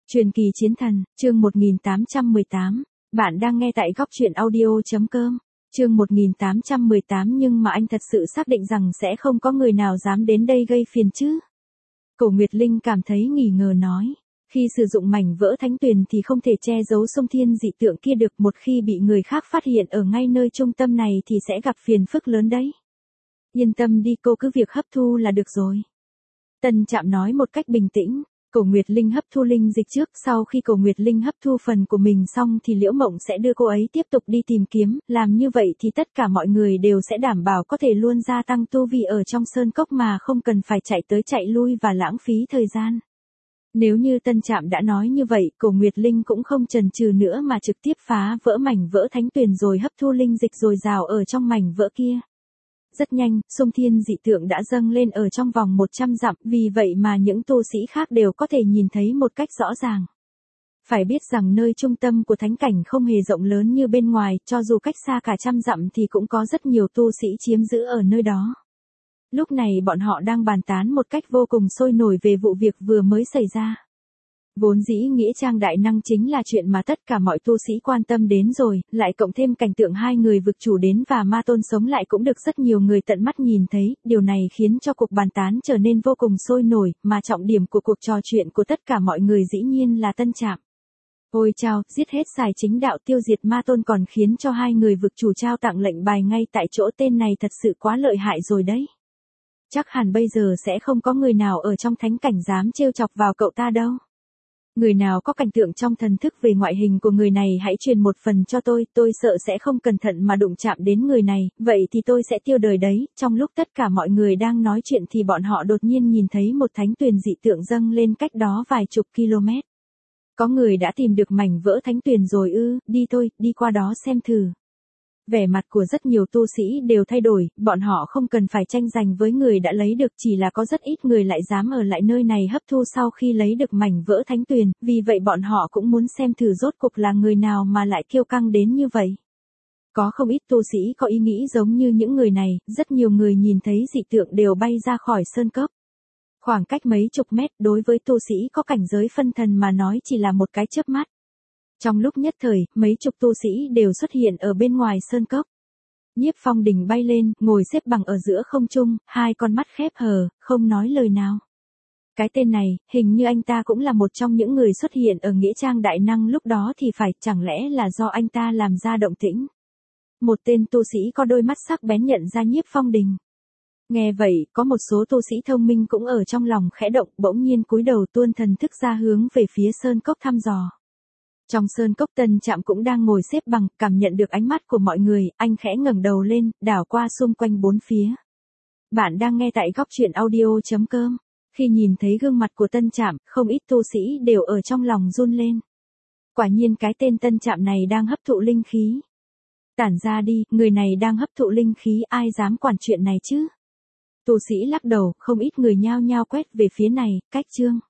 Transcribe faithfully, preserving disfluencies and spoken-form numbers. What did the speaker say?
Truyền kỳ chiến thần, chương một nghìn tám trăm mười tám. Bạn đang nghe tại góc truyện audio.com. Chương một nghìn tám trăm mười tám nhưng mà anh thật sự xác định rằng sẽ không có người nào dám đến đây gây phiền chứ? Cổ Nguyệt Linh cảm thấy nghi ngờ nói. Khi sử dụng mảnh vỡ thánh tuyền thì không thể che giấu xung thiên dị tượng kia được, một khi bị người khác phát hiện ở ngay nơi trung tâm này thì sẽ gặp phiền phức lớn đấy. Yên tâm đi, cô cứ việc hấp thu là được rồi. Tân Trạm nói một cách bình tĩnh. Cổ Nguyệt Linh hấp thu linh dịch trước, sau khi Cổ Nguyệt Linh hấp thu phần của mình xong thì Liễu Mộng sẽ đưa cô ấy tiếp tục đi tìm kiếm, làm như vậy thì tất cả mọi người đều sẽ đảm bảo có thể luôn gia tăng tu vi ở trong sơn cốc mà không cần phải chạy tới chạy lui và lãng phí thời gian. Nếu như Tân Trạm đã nói như vậy, Cổ Nguyệt Linh cũng không chần chừ nữa mà trực tiếp phá vỡ mảnh vỡ thánh tuyền rồi hấp thu linh dịch dồi dào ở trong mảnh vỡ kia. Rất nhanh, xung thiên dị tượng đã dâng lên ở trong vòng một trăm dặm, vì vậy mà những tu sĩ khác đều có thể nhìn thấy một cách rõ ràng. Phải biết rằng nơi trung tâm của thánh cảnh không hề rộng lớn như bên ngoài, cho dù cách xa cả trăm dặm thì cũng có rất nhiều tu sĩ chiếm giữ ở nơi đó. Lúc này bọn họ đang bàn tán một cách vô cùng sôi nổi về vụ việc vừa mới xảy ra. Vốn dĩ Nghĩa Trang Đại Năng chính là chuyện mà tất cả mọi tu sĩ quan tâm đến rồi, lại cộng thêm cảnh tượng hai người vực chủ đến và ma tôn sống lại cũng được rất nhiều người tận mắt nhìn thấy, điều này khiến cho cuộc bàn tán trở nên vô cùng sôi nổi, mà trọng điểm của cuộc trò chuyện của tất cả mọi người dĩ nhiên là Tân Trạm. Ôi chao, giết hết xài chính đạo tiêu diệt ma tôn còn khiến cho hai người vực chủ trao tặng lệnh bài ngay tại chỗ, tên này thật sự quá lợi hại rồi đấy. Chắc hẳn bây giờ sẽ không có người nào ở trong thánh cảnh dám trêu chọc vào cậu ta đâu. Người nào có cảnh tượng trong thần thức về ngoại hình của người này hãy truyền một phần cho tôi, tôi sợ sẽ không cẩn thận mà đụng chạm đến người này, vậy thì tôi sẽ tiêu đời đấy. Trong lúc tất cả mọi người đang nói chuyện thì bọn họ đột nhiên nhìn thấy một thánh tuyền dị tượng dâng lên cách đó vài chục km. Có người đã tìm được mảnh vỡ thánh tuyền rồi ư, đi thôi, đi qua đó xem thử. Vẻ mặt của rất nhiều tu sĩ đều thay đổi, bọn họ không cần phải tranh giành với người đã lấy được, chỉ là có rất ít người lại dám ở lại nơi này hấp thu sau khi lấy được mảnh vỡ thánh tuyền, vì vậy bọn họ cũng muốn xem thử rốt cuộc là người nào mà lại kiêu căng đến như vậy. Có không ít tu sĩ có ý nghĩ giống như những người này, rất nhiều người nhìn thấy dị tượng đều bay ra khỏi sơn cốc. Khoảng cách mấy chục mét đối với tu sĩ có cảnh giới phân thần mà nói chỉ là một cái chớp mắt. Trong lúc nhất thời, mấy chục tu sĩ đều xuất hiện ở bên ngoài sơn cốc. Nhiếp Phong Đình bay lên, ngồi xếp bằng ở giữa không trung, hai con mắt khép hờ, không nói lời nào. Cái tên này, hình như anh ta cũng là một trong những người xuất hiện ở Nghĩa Trang Đại Năng lúc đó thì phải, chẳng lẽ là do anh ta làm ra động tĩnh. Một tên tu sĩ có đôi mắt sắc bén nhận ra Nhiếp Phong Đình. Nghe vậy, có một số tu sĩ thông minh cũng ở trong lòng khẽ động, bỗng nhiên cúi đầu tuôn thần thức ra hướng về phía sơn cốc thăm dò. Trong sơn cốc Tân Trạm cũng đang ngồi xếp bằng, cảm nhận được ánh mắt của mọi người, anh khẽ ngẩng đầu lên, đảo qua xung quanh bốn phía. Bạn đang nghe tại góc truyện audio.com. Khi nhìn thấy gương mặt của Tân Trạm, không ít tu sĩ đều ở trong lòng run lên. Quả nhiên cái tên Tân Trạm này đang hấp thụ linh khí. Tản ra đi, người này đang hấp thụ linh khí, ai dám quản chuyện này chứ? Tu sĩ lắc đầu, không ít người nhao nhao quét về phía này, cách chương.